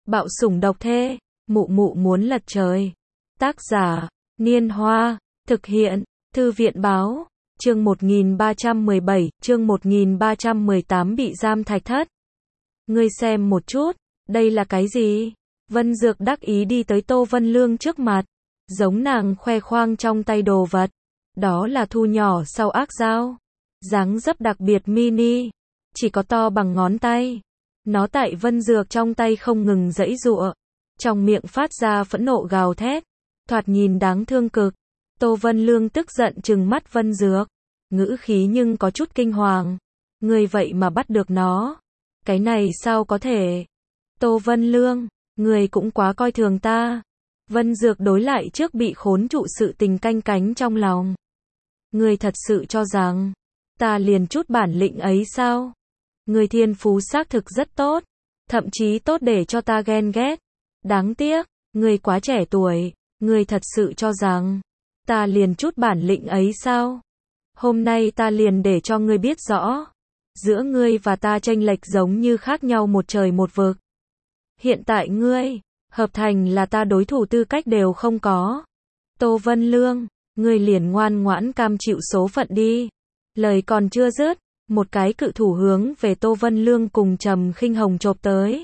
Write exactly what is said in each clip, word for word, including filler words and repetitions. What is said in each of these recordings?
Bạo sủng độc thê, mụ mụ muốn lật trời. Tác giả, Niên Hoa, thực hiện, Thư viện Báo, chương một nghìn ba trăm mười bảy, chương một nghìn ba trăm mười tám bị giam Thạch Thất. Ngươi xem một chút, đây là cái gì? Vân Dược đắc ý đi tới Tô Vân Lương trước mặt, giống nàng khoe khoang trong tay đồ vật. Đó là thu nhỏ sau ác dao, dáng dấp đặc biệt mini, chỉ có to bằng ngón tay. Nó tại Vân Dược trong tay không ngừng giãy giụa, trong miệng phát ra phẫn nộ gào thét, thoạt nhìn đáng thương cực. Tô Vân Lương tức giận trừng mắt Vân Dược, ngữ khí nhưng có chút kinh hoàng. Ngươi vậy mà bắt được nó? Cái này sao có thể? Tô Vân Lương, ngươi cũng quá coi thường ta. Vân Dược đối lại trước bị khốn trụ sự tình canh cánh trong lòng. Ngươi thật sự cho rằng ta liền chút bản lĩnh ấy sao? Ngươi thiên phú xác thực rất tốt, thậm chí tốt để cho ta ghen ghét. Đáng tiếc, ngươi quá trẻ tuổi, ngươi thật sự cho rằng ta liền chút bản lĩnh ấy sao? Hôm nay ta liền để cho ngươi biết rõ, giữa ngươi và ta chênh lệch giống như khác nhau một trời một vực. Hiện tại ngươi, hợp thành là ta đối thủ tư cách đều không có. Tô Vân Lương, ngươi liền ngoan ngoãn cam chịu số phận đi. Lời còn chưa dứt, một cái cự thủ hướng về Tô Vân Lương cùng Trầm Khinh Hồng chộp tới.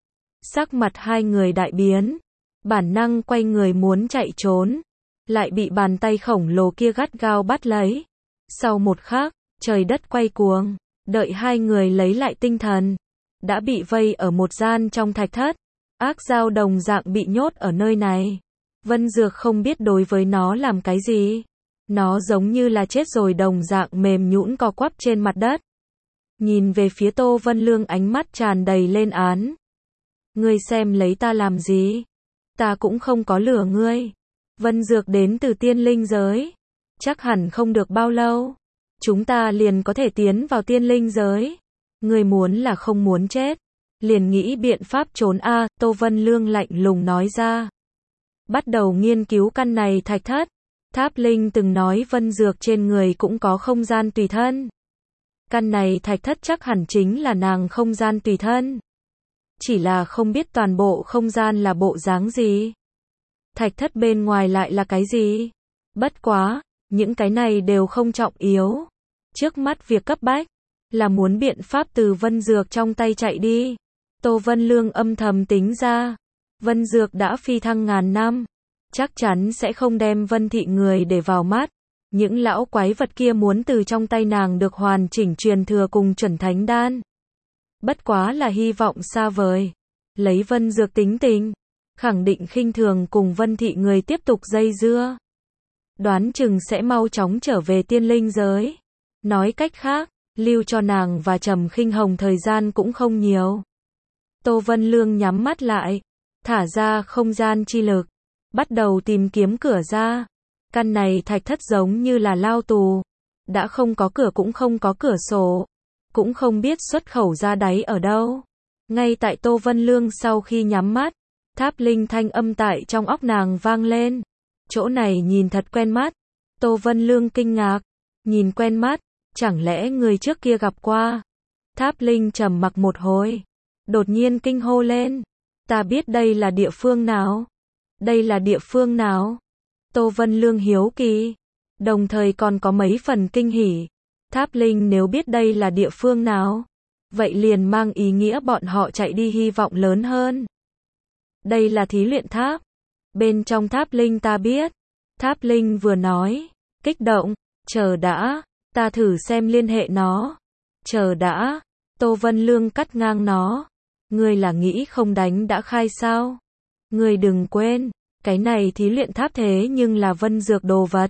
Sắc mặt hai người đại biến, bản năng quay người muốn chạy trốn, lại bị bàn tay khổng lồ kia gắt gao bắt lấy. Sau một khắc, trời đất quay cuồng, đợi hai người lấy lại tinh thần, đã bị vây ở một gian trong thạch thất. Ác dao đồng dạng bị nhốt ở nơi này. Vân Dược không biết đối với nó làm cái gì. Nó giống như là chết rồi đồng dạng mềm nhũn co quắp trên mặt đất. Nhìn về phía Tô Vân Lương ánh mắt tràn đầy lên án. Ngươi xem lấy ta làm gì? Ta cũng không có lừa ngươi. Vân Dược đến từ tiên linh giới. Chắc hẳn không được bao lâu, chúng ta liền có thể tiến vào tiên linh giới. Ngươi muốn là không muốn chết, liền nghĩ biện pháp trốn a. À, Tô Vân Lương lạnh lùng nói ra. Bắt đầu nghiên cứu căn này thạch thất. Tháp Linh từng nói Vân Dược trên người cũng có không gian tùy thân. Căn này thạch thất chắc hẳn chính là nàng không gian tùy thân. Chỉ là không biết toàn bộ không gian là bộ dáng gì. Thạch thất bên ngoài lại là cái gì? Bất quá, những cái này đều không trọng yếu. Trước mắt việc cấp bách là muốn biện pháp từ Vân Dược trong tay chạy đi. Tô Vân Lương âm thầm tính ra, Vân Dược đã phi thăng ngàn năm, chắc chắn sẽ không đem Vân thị người để vào mắt. Những lão quái vật kia muốn từ trong tay nàng được hoàn chỉnh truyền thừa cùng chuẩn thánh đan. Bất quá là hy vọng xa vời. Lấy Vân Dược tính tình, khẳng định khinh thường cùng Vân thị người tiếp tục dây dưa. Đoán chừng sẽ mau chóng trở về tiên linh giới. Nói cách khác, lưu cho nàng và Trầm Khinh Hồng thời gian cũng không nhiều. Tô Vân Lương nhắm mắt lại, thả ra không gian chi lực, bắt đầu tìm kiếm cửa ra. Căn này thạch thất giống như là lao tù, đã không có cửa cũng không có cửa sổ, cũng không biết xuất khẩu ra đáy ở đâu. Ngay tại Tô Vân Lương sau khi nhắm mắt, Tháp Linh thanh âm tại trong óc nàng vang lên. Chỗ này nhìn thật quen mắt. Tô Vân Lương kinh ngạc, nhìn quen mắt, chẳng lẽ người trước kia gặp qua? Tháp Linh trầm mặc một hồi, đột nhiên kinh hô lên. Ta biết đây là địa phương nào? Đây là địa phương nào? Tô Vân Lương hiếu kỳ, đồng thời còn có mấy phần kinh hỉ. Tháp Linh nếu biết đây là địa phương nào, vậy liền mang ý nghĩa bọn họ chạy đi hy vọng lớn hơn. Đây là thí luyện tháp. Bên trong Tháp Linh ta biết. Tháp Linh vừa nói, kích động, chờ đã, ta thử xem liên hệ nó. Chờ đã, Tô Vân Lương cắt ngang nó. Ngươi là nghĩ không đánh đã khai sao? Ngươi đừng quên, cái này thí luyện tháp thế nhưng là Vân Dược đồ vật.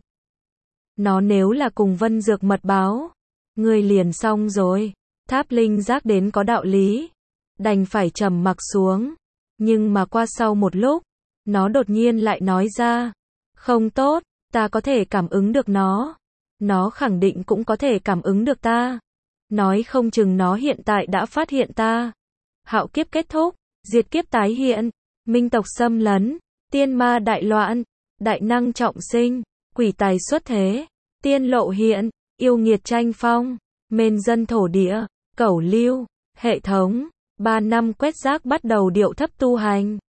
Nó nếu là cùng Vân Dược mật báo, ngươi liền xong rồi. Tháp Linh giác đến có đạo lý, đành phải trầm mặc xuống. Nhưng mà qua sau một lúc, nó đột nhiên lại nói ra. Không tốt, ta có thể cảm ứng được nó. Nó khẳng định cũng có thể cảm ứng được ta. Nói không chừng nó hiện tại đã phát hiện ta. Hạo kiếp kết thúc, diệt kiếp tái hiện, minh tộc xâm lấn, tiên ma đại loạn, đại năng trọng sinh, quỷ tài xuất thế, tiên lộ hiện, yêu nghiệt tranh phong, mên dân thổ địa, cẩu lưu, hệ thống, Ba năm quét rác bắt đầu điệu thấp tu hành.